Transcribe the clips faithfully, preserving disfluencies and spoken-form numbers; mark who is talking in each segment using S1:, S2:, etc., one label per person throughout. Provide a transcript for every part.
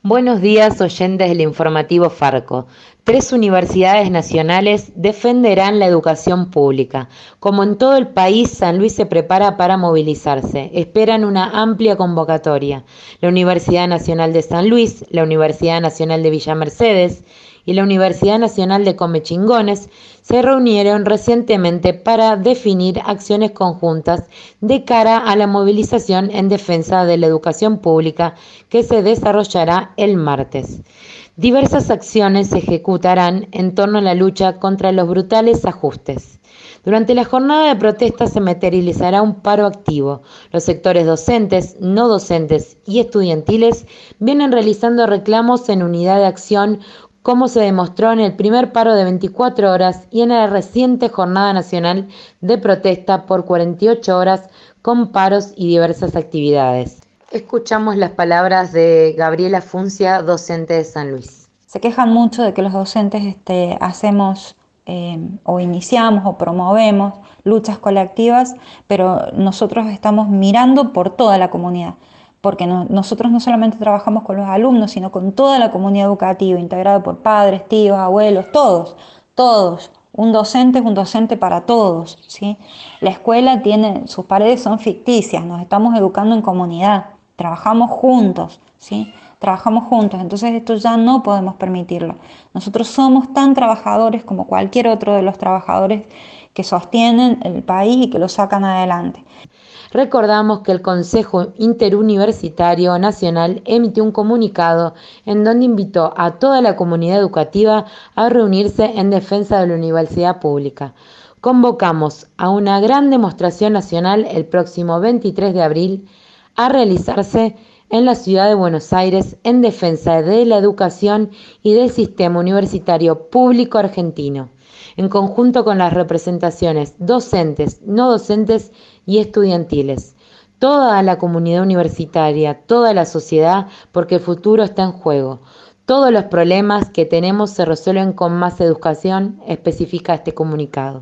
S1: Buenos días, oyentes del informativo Farco. Tres universidades nacionales defenderán la educación pública. Como en todo el país, San Luis se prepara para movilizarse. Esperan una amplia convocatoria. La Universidad Nacional de San Luis, la Universidad Nacional de Villa Mercedes y la Universidad Nacional de Comechingones se reunieron recientemente para definir acciones conjuntas de cara a la movilización en defensa de la educación pública que se desarrollará el martes. Diversas acciones se ejecutarán en torno a la lucha contra los brutales ajustes. Durante la jornada de protesta se materializará un paro activo. Los sectores docentes, no docentes y estudiantiles vienen realizando reclamos en unidad de acción, como se demostró en el primer paro de veinticuatro horas y en la reciente Jornada Nacional de Protesta por cuarenta y ocho horas con paros y diversas actividades. Escuchamos las palabras de Gabriela Funcia, docente de San Luis.
S2: Se quejan mucho de que los docentes este, hacemos eh, o iniciamos o promovemos luchas colectivas, pero nosotros estamos mirando por toda la comunidad, porque no, nosotros no solamente trabajamos con los alumnos, sino con toda la comunidad educativa, integrada por padres, tíos, abuelos, todos, todos. Un docente es un docente para todos, ¿sí? La escuela tiene, sus paredes son ficticias, nos estamos educando en comunidad, trabajamos juntos, ¿sí? Trabajamos juntos, entonces esto ya no podemos permitirlo. Nosotros somos tan trabajadores como cualquier otro de los trabajadores que sostienen el país y que lo sacan adelante.
S1: Recordamos que el Consejo Interuniversitario Nacional emitió un comunicado en donde invitó a toda la comunidad educativa a reunirse en defensa de la universidad pública. Convocamos a una gran demostración nacional el próximo veintitrés de abril a realizarse en la ciudad de Buenos Aires en defensa de la educación y del sistema universitario público argentino, en conjunto con las representaciones docentes, no docentes y estudiantiles. Toda la comunidad universitaria, toda la sociedad, porque el futuro está en juego. Todos los problemas que tenemos se resuelven con más educación, especifica este comunicado.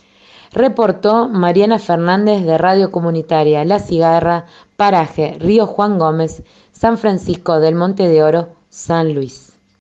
S1: Reportó Mariana Fernández de Radio Comunitaria La Cigarra, Paraje Río Juan Gómez, San Francisco del Monte de Oro, San Luis.